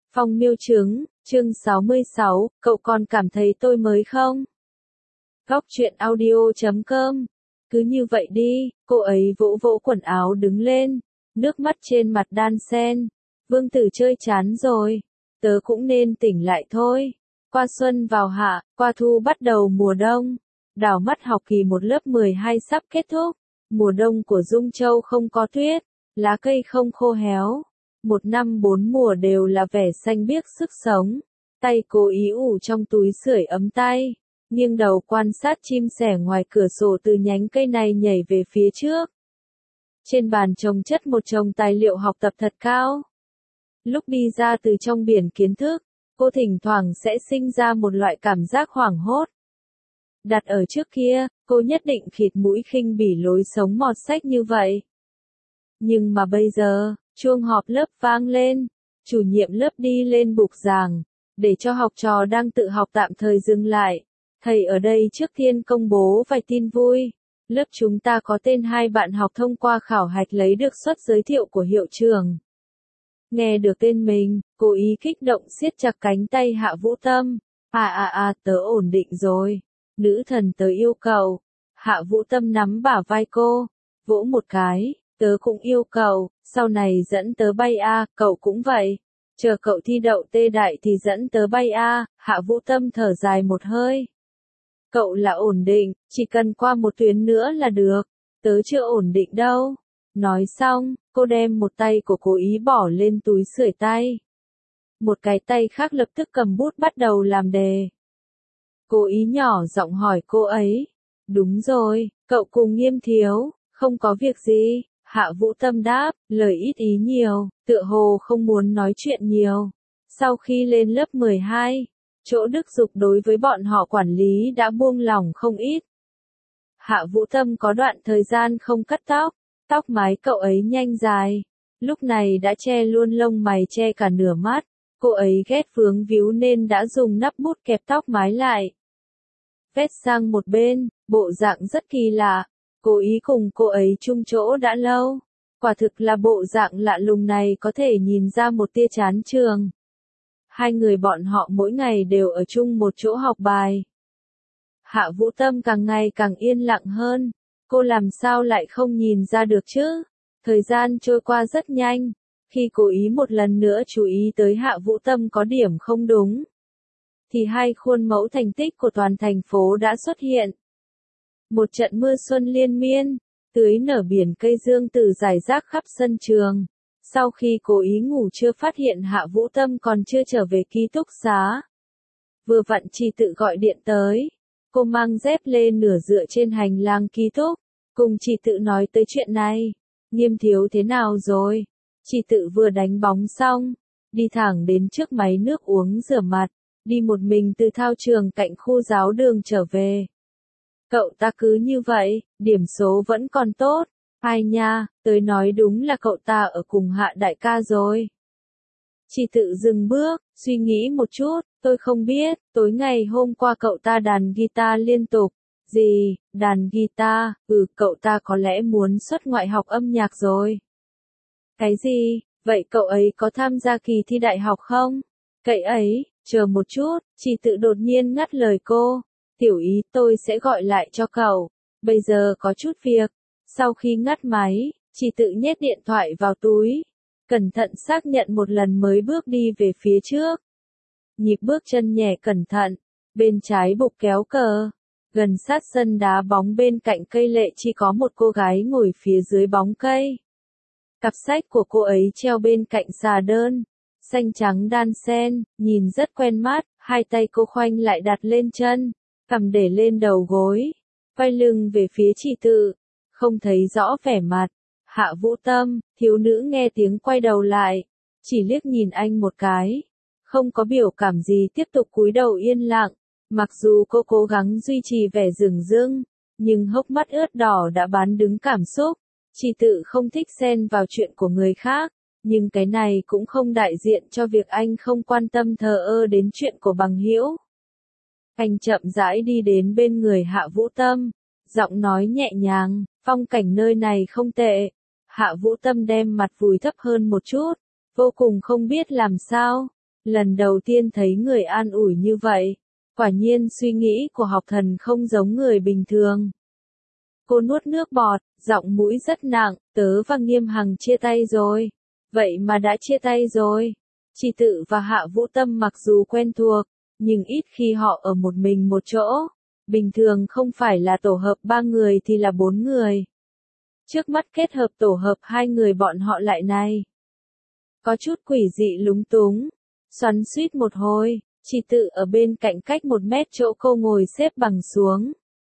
Phong miêu trứng, chương 66, cậu còn cảm thấy tôi mới không? Góc truyện audio.com. Cứ như vậy đi, cô ấy vỗ vỗ quần áo đứng lên, nước mắt trên mặt đan sen. Vương Tử chơi chán rồi, tớ cũng nên tỉnh lại thôi. Qua xuân vào hạ, qua thu bắt đầu mùa đông. Đảo mắt học kỳ 1 lớp 12 sắp kết thúc. Mùa đông của Dung Châu không có tuyết, lá cây không khô héo. Một năm 4 mùa đều là vẻ xanh biếc sức sống. Tay cố ý ủ trong túi sưởi ấm tay, nghiêng đầu quan sát chim sẻ ngoài cửa sổ từ nhánh cây này nhảy về phía trước. Trên bàn chồng chất một chồng tài liệu học tập thật cao. Lúc đi ra từ trong biển kiến thức, cô thỉnh thoảng sẽ sinh ra một loại cảm giác hoảng hốt. Đặt ở trước kia, cô nhất định khịt mũi khinh bỉ lối sống mọt sách như vậy. Nhưng mà bây giờ, chuông họp lớp vang lên, chủ nhiệm lớp đi lên bục giảng, để cho học trò đang tự học tạm thời dừng lại. Thầy ở đây trước tiên công bố vài tin vui. Lớp chúng ta có tên 2 bạn học thông qua khảo hạch lấy được suất giới thiệu của hiệu trưởng. Nghe được tên mình, cố ý kích động siết chặt cánh tay Hạ Vũ Tâm. Tớ ổn định rồi. Nữ thần tớ yêu cậu. Hạ Vũ Tâm nắm bả vai cô, vỗ một cái. Tớ cũng yêu cậu, sau này dẫn tớ bay cậu cũng vậy. Chờ cậu thi đậu Tê Đại thì dẫn tớ bay Hạ Vũ Tâm thở dài một hơi. Cậu là ổn định, chỉ cần qua một tuyến nữa là được. Tớ chưa ổn định đâu. Nói xong, cô đem một tay của cố ý bỏ lên túi sưởi tay. Một cái tay khác lập tức cầm bút bắt đầu làm đề. Cố ý nhỏ giọng hỏi cô ấy. Đúng rồi, cậu cùng Nghiêm thiếu, không có việc gì. Hạ Vũ Tâm đáp, lời ít ý nhiều, tựa hồ không muốn nói chuyện nhiều. Sau khi lên lớp 12, chỗ Đức Dục đối với bọn họ quản lý đã buông lỏng không ít. Hạ Vũ Tâm có đoạn thời gian không cắt tóc, tóc mái cậu ấy nhanh dài, lúc này đã che luôn lông mày che cả nửa mắt. Cô ấy ghét vướng víu nên đã dùng nắp bút kẹp tóc mái lại. Vét sang một bên, bộ dạng rất kỳ lạ. Cố ý cùng cô ấy chung chỗ đã lâu. Quả thực là bộ dạng lạ lùng này có thể nhìn ra một tia chán trường. Hai người bọn họ mỗi ngày đều ở chung một chỗ học bài. Hạ Vũ Tâm càng ngày càng yên lặng hơn. Cô làm sao lại không nhìn ra được chứ? Thời gian trôi qua rất nhanh. Khi cố ý một lần nữa chú ý tới Hạ Vũ Tâm có điểm không đúng, thì 2 khuôn mẫu thành tích của toàn thành phố đã xuất hiện. Một trận mưa xuân liên miên, tưới nở biển cây dương tử rải rác khắp sân trường. Sau khi cố ý ngủ chưa phát hiện Hạ Vũ Tâm còn chưa trở về ký túc xá. Vừa vặn Trì Tự gọi điện tới. Cô mang dép lê nửa dựa trên hành lang ký túc, cùng Trì Tự nói tới chuyện này. Nghiêm thiếu thế nào rồi? Trì Tự vừa đánh bóng xong, đi thẳng đến trước máy nước uống rửa mặt, đi một mình từ thao trường cạnh khu giáo đường trở về. Cậu ta cứ như vậy, điểm số vẫn còn tốt. Ai nha, tới nói đúng là cậu ta ở cùng Hạ đại ca rồi. Chỉ tự dừng bước, suy nghĩ một chút, tôi không biết, tối ngày hôm qua cậu ta đàn guitar liên tục. Gì, đàn guitar, cậu ta có lẽ muốn xuất ngoại học âm nhạc rồi. Cái gì, vậy cậu ấy có tham gia kỳ thi đại học không? Cậy ấy, chờ một chút, Chỉ tự đột nhiên ngắt lời cô. Tiểu Ý, tôi sẽ gọi lại cho cậu. Bây giờ có chút việc. Sau khi ngắt máy, Chỉ tự nhét điện thoại vào túi. Cẩn thận xác nhận một lần mới bước đi về phía trước. Nhịp bước chân nhẹ cẩn thận. Bên trái bục kéo cờ. Gần sát sân đá bóng bên cạnh cây lệ chỉ có một cô gái ngồi phía dưới bóng cây. Cặp sách của cô ấy treo bên cạnh xà đơn. Xanh trắng đan xen, nhìn rất quen mắt. 2 tay cô khoanh lại đặt lên chân, cằm để lên đầu gối, quay lưng về phía Trì Tự, không thấy rõ vẻ mặt. Hạ Vũ Tâm, thiếu nữ nghe tiếng quay đầu lại, chỉ liếc nhìn anh một cái, không có biểu cảm gì tiếp tục cúi đầu yên lặng. Mặc dù cô cố gắng duy trì vẻ dửng dưng, nhưng hốc mắt ướt đỏ đã bán đứng cảm xúc. Trì Tự không thích xen vào chuyện của người khác, nhưng cái này cũng không đại diện cho việc anh không quan tâm thờ ơ đến chuyện của bằng hữu. Anh chậm rãi đi đến bên người Hạ Vũ Tâm, giọng nói nhẹ nhàng, phong cảnh nơi này không tệ. Hạ Vũ Tâm đem mặt vùi thấp hơn một chút, vô cùng không biết làm sao. Lần đầu tiên thấy người an ủi như vậy. Quả nhiên suy nghĩ của học thần không giống người bình thường. Cô nuốt nước bọt, giọng mũi rất nặng, tớ và Nghiêm Hằng chia tay rồi. Vậy mà đã chia tay rồi. Chỉ Tự và Hạ Vũ Tâm mặc dù quen thuộc, nhưng ít khi họ ở một mình một chỗ. Bình thường không phải là tổ hợp 3 người thì là 4 người. Trước mắt kết hợp tổ hợp 2 người bọn họ lại này. Có chút quỷ dị lúng túng. Xoắn xuýt một hồi, Chỉ Tự ở bên cạnh cách 1 mét chỗ cô ngồi xếp bằng xuống.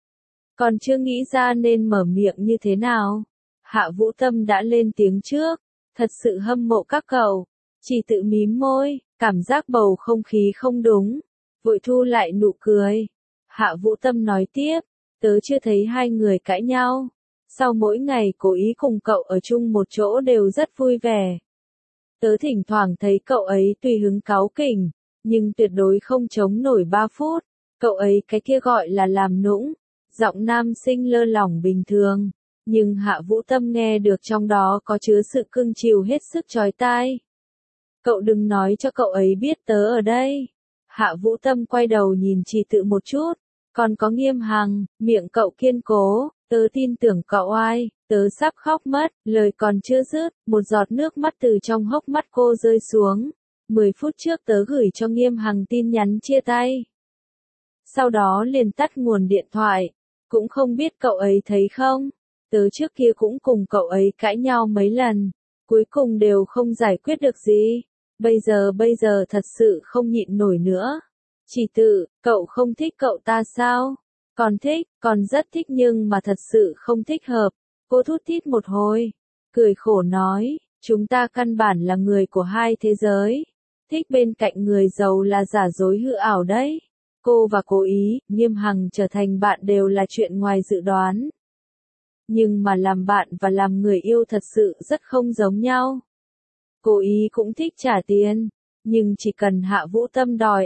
Còn chưa nghĩ ra nên mở miệng như thế nào. Hạ Vũ Tâm đã lên tiếng trước. Thật sự hâm mộ các cậu. Chỉ Tự mím môi, cảm giác bầu không khí không đúng. Vội thu lại nụ cười. Hạ Vũ Tâm nói tiếp, tớ chưa thấy hai người cãi nhau. Sau mỗi ngày cố ý cùng cậu ở chung một chỗ đều rất vui vẻ. Tớ thỉnh thoảng thấy cậu ấy tùy hứng cáu kỉnh, nhưng tuyệt đối không chống nổi 3 phút. Cậu ấy cái kia gọi là làm nũng. Giọng nam sinh lơ lỏng bình thường, nhưng Hạ Vũ Tâm nghe được trong đó có chứa sự cưng chiều hết sức chói tai. Cậu đừng nói cho cậu ấy biết tớ ở đây. Hạ Vũ Tâm quay đầu nhìn Chỉ Tự một chút. Còn có Nghiêm Hằng, miệng cậu kiên cố, tớ tin tưởng cậu ai, tớ sắp khóc mất, lời còn chưa dứt, một giọt nước mắt từ trong hốc mắt cô rơi xuống. 10 phút trước tớ gửi cho Nghiêm Hằng tin nhắn chia tay. Sau đó liền tắt nguồn điện thoại, cũng không biết cậu ấy thấy không, tớ trước kia cũng cùng cậu ấy cãi nhau mấy lần, cuối cùng đều không giải quyết được gì, bây giờ thật sự không nhịn nổi nữa. Chỉ Tự, cậu không thích cậu ta sao? Còn thích, còn rất thích nhưng mà thật sự không thích hợp. Cô thút thít một hồi, cười khổ nói, chúng ta căn bản là người của hai thế giới. Thích bên cạnh người giàu là giả dối hư ảo đấy. Cô và cố ý, Nghiêm Hằng trở thành bạn đều là chuyện ngoài dự đoán. Nhưng mà làm bạn và làm người yêu thật sự rất không giống nhau. Cố ý cũng thích trả tiền, nhưng chỉ cần Hạ Vũ Tâm đòi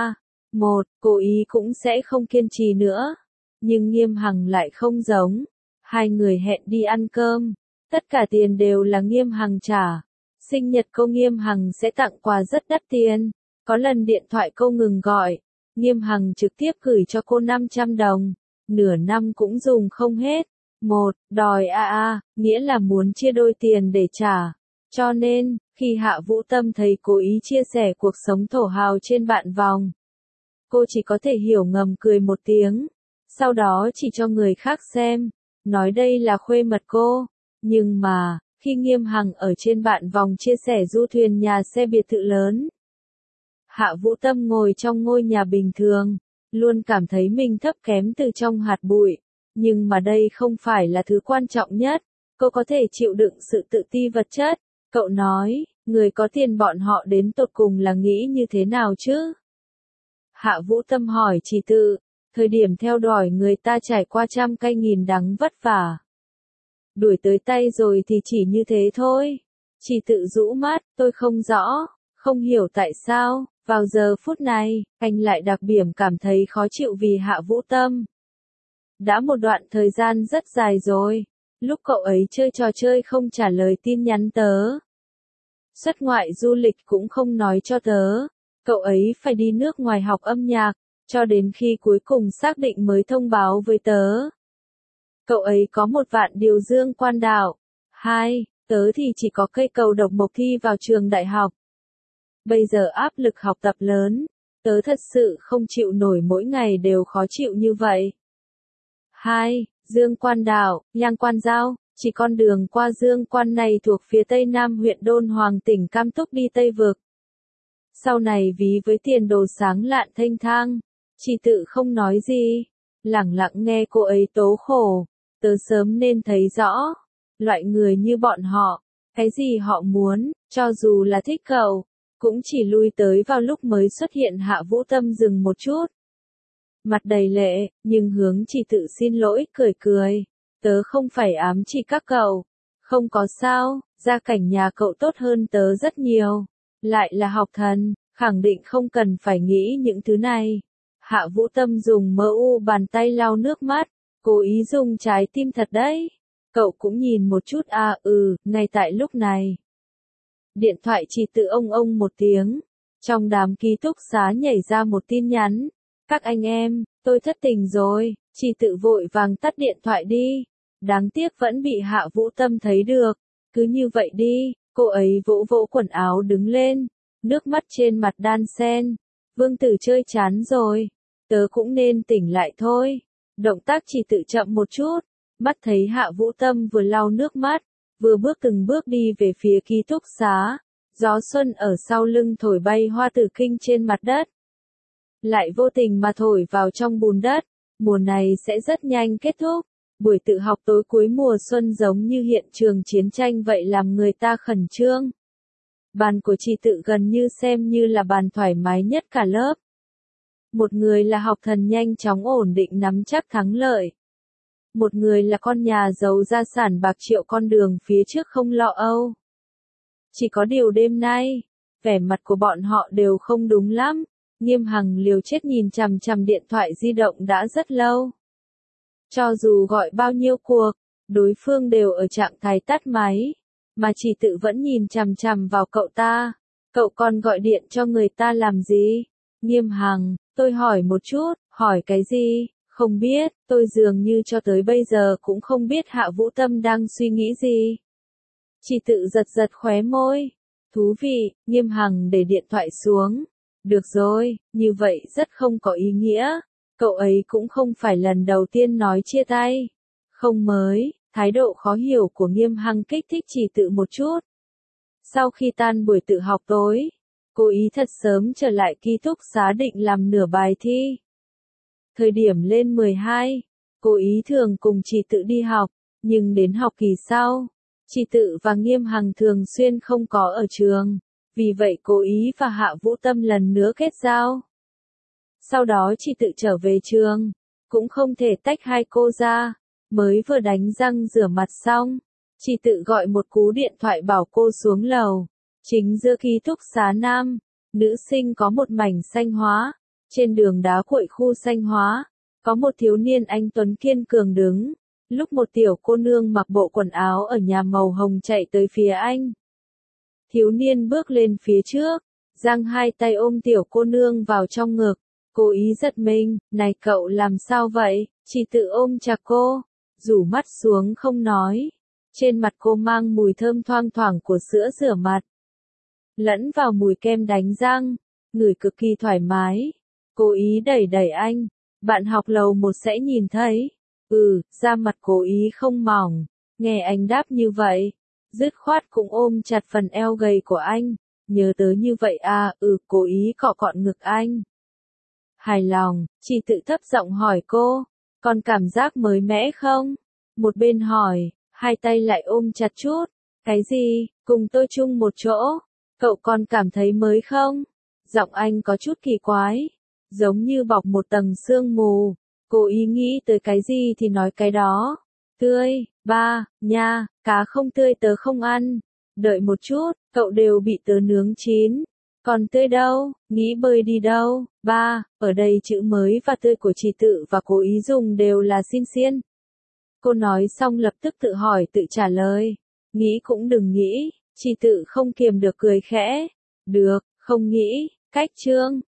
cố ý cũng sẽ không kiên trì nữa. Nhưng Nghiêm Hằng lại không giống. Hai người hẹn đi ăn cơm, tất cả tiền đều là Nghiêm Hằng trả. Sinh nhật cô Nghiêm Hằng sẽ tặng quà rất đắt tiền. Có lần điện thoại cô ngừng gọi, Nghiêm Hằng trực tiếp gửi cho cô 500 đồng, nửa năm cũng dùng không hết. Đòi nghĩa là muốn chia đôi tiền để trả. Cho nên, khi Hạ Vũ Tâm thấy cố ý chia sẻ cuộc sống thổ hào trên bạn vòng, cô chỉ có thể hiểu ngầm cười một tiếng, sau đó chỉ cho người khác xem, nói đây là khuê mật cô. Nhưng mà, khi Nghiêm Hằng ở trên bạn vòng chia sẻ du thuyền nhà xe biệt thự lớn, Hạ Vũ Tâm ngồi trong ngôi nhà bình thường, luôn cảm thấy mình thấp kém từ trong hạt bụi. Nhưng mà đây không phải là thứ quan trọng nhất, cô có thể chịu đựng sự tự ti vật chất. Cậu nói, người có tiền bọn họ đến tột cùng là nghĩ như thế nào chứ? Hạ Vũ Tâm hỏi Chỉ Tự, thời điểm theo đuổi người ta trải qua trăm cây nghìn đắng vất vả. Đuổi tới tay rồi thì chỉ như thế thôi. Chỉ Tự rũ mắt, tôi không rõ, không hiểu tại sao, vào giờ phút này, anh lại đặc biệt cảm thấy khó chịu vì Hạ Vũ Tâm. Đã một đoạn thời gian rất dài rồi, lúc cậu ấy chơi trò chơi không trả lời tin nhắn tớ. Xuất ngoại du lịch cũng không nói cho tớ. Cậu ấy phải đi nước ngoài học âm nhạc, cho đến khi cuối cùng xác định mới thông báo với tớ. Cậu ấy có 1 vạn điều dương quan đạo. 2, tớ thì chỉ có cây cầu độc mộc thi vào trường đại học. Bây giờ áp lực học tập lớn, tớ thật sự không chịu nổi mỗi ngày đều khó chịu như vậy. 2. Dương Quan Đạo, Nhang Quan Giao, chỉ con đường qua Dương Quan này thuộc phía tây nam huyện Đôn Hoàng tỉnh Cam Túc đi Tây Vực. Sau này ví với tiền đồ sáng lạn thênh thang, Chỉ Tự không nói gì, lẳng lặng nghe cô ấy tố khổ. Tớ sớm nên thấy rõ, loại người như bọn họ, cái gì họ muốn, cho dù là thích cậu, cũng chỉ lui tới vào lúc mới xuất hiện. Hạ Vũ Tâm dừng một chút, mặt đầy lệ, nhưng hướng Chỉ Tự xin lỗi, cười cười. Tớ không phải ám chỉ các cậu. Không có sao, gia cảnh nhà cậu tốt hơn tớ rất nhiều. Lại là học thần, khẳng định không cần phải nghĩ những thứ này. Hạ Vũ Tâm dùng bàn tay lau nước mắt, cố ý dùng trái tim thật đấy. Cậu cũng nhìn một chút ngay tại lúc này. Điện thoại Chỉ Tự ông một tiếng. Trong đám ký túc xá nhảy ra một tin nhắn. Các anh em, tôi thất tình rồi, Chỉ Tự vội vàng tắt điện thoại đi. Đáng tiếc vẫn bị Hạ Vũ Tâm thấy được. Cứ như vậy đi, cô ấy vỗ vỗ quần áo đứng lên. Nước mắt trên mặt đan sen. Vương Tử chơi chán rồi. Tớ cũng nên tỉnh lại thôi. Động tác Chỉ Tự chậm một chút. Mắt thấy Hạ Vũ Tâm vừa lau nước mắt, vừa bước từng bước đi về phía ký túc xá. Gió xuân ở sau lưng thổi bay hoa tử kinh trên mặt đất. Lại vô tình mà thổi vào trong bùn đất. Mùa này sẽ rất nhanh kết thúc. Buổi tự học tối cuối mùa xuân giống như hiện trường chiến tranh vậy làm người ta khẩn trương. Bàn của Chỉ Tự gần như xem như là bàn thoải mái nhất cả lớp. Một người là học thần nhanh chóng ổn định nắm chắc thắng lợi. Một người là con nhà giàu gia sản bạc triệu con đường phía trước không lo âu. Chỉ có điều đêm nay, vẻ mặt của bọn họ đều không đúng lắm. Nghiêm Hằng liều chết nhìn chằm chằm điện thoại di động đã rất lâu. Cho dù gọi bao nhiêu cuộc, đối phương đều ở trạng thái tắt máy. Mà Chỉ Tự vẫn nhìn chằm chằm vào cậu ta. Cậu còn gọi điện cho người ta làm gì? Nghiêm Hằng, tôi hỏi một chút, hỏi cái gì? Không biết, tôi dường như cho tới bây giờ cũng không biết Hạ Vũ Tâm đang suy nghĩ gì. Chỉ Tự giật giật khóe môi. Thú vị, Nghiêm Hằng để điện thoại xuống. Được rồi, như vậy rất không có ý nghĩa. Cậu ấy cũng không phải lần đầu tiên nói chia tay. Không mới, thái độ khó hiểu của Nghiêm Hằng kích thích Chỉ Tự một chút. Sau khi tan buổi tự học tối, cô ý thật sớm trở lại ký túc xá định làm nửa bài thi. Thời điểm lên 12, cô ý thường cùng Chỉ Tự đi học, nhưng đến học kỳ sau, Chỉ Tự và Nghiêm Hằng thường xuyên không có ở trường, vì vậy cô ý và Hạ Vũ Tâm lần nữa kết giao. Sau đó Chỉ Tự trở về trường, cũng không thể tách hai cô ra, mới vừa đánh răng rửa mặt xong, Chỉ Tự gọi một cú điện thoại bảo cô xuống lầu. Chính giữa ký túc xá nam, nữ sinh có một mảnh xanh hóa. Trên đường đá cuội khu xanh hóa, có một thiếu niên anh tuấn kiên cường đứng. Lúc một tiểu cô nương mặc bộ quần áo ở nhà màu hồng chạy tới phía anh. Thiếu niên bước lên phía trước, giang hai tay ôm tiểu cô nương vào trong ngực. Cô ý giật mình, này cậu làm sao vậy? Chỉ Tự ôm chặt cô, rủ mắt xuống không nói. Trên mặt cô mang mùi thơm thoang thoảng của sữa rửa mặt. Lẫn vào mùi kem đánh răng, ngửi cực kỳ thoải mái. Cố ý đẩy đẩy anh, bạn học lầu 1 sẽ nhìn thấy. Da mặt cố ý không mỏng, nghe anh đáp như vậy, dứt khoát cũng ôm chặt phần eo gầy của anh, nhớ tới như vậy à, cố ý cọ cọn ngực anh. Hài lòng, Chỉ Tự thấp giọng hỏi cô, còn cảm giác mới mẻ không? Một bên hỏi, hai tay lại ôm chặt chút, cái gì, cùng tôi chung một chỗ, cậu còn cảm thấy mới không? Giọng anh có chút kỳ quái. Giống như bọc một tầng sương mù, cô ý nghĩ tới cái gì thì nói cái đó. Tươi, ba, nha, cá không tươi tớ không ăn. Đợi một chút, cậu đều bị tớ nướng chín. Còn tươi đâu, nghĩ bơi đi đâu, ba, ở đây chữ mới và tươi của Chỉ Tự và cố ý dùng đều là xin xiên. Cô nói xong lập tức tự hỏi tự trả lời. Nghĩ cũng đừng nghĩ, Chỉ Tự không kiềm được cười khẽ. Được, không nghĩ, cách chương.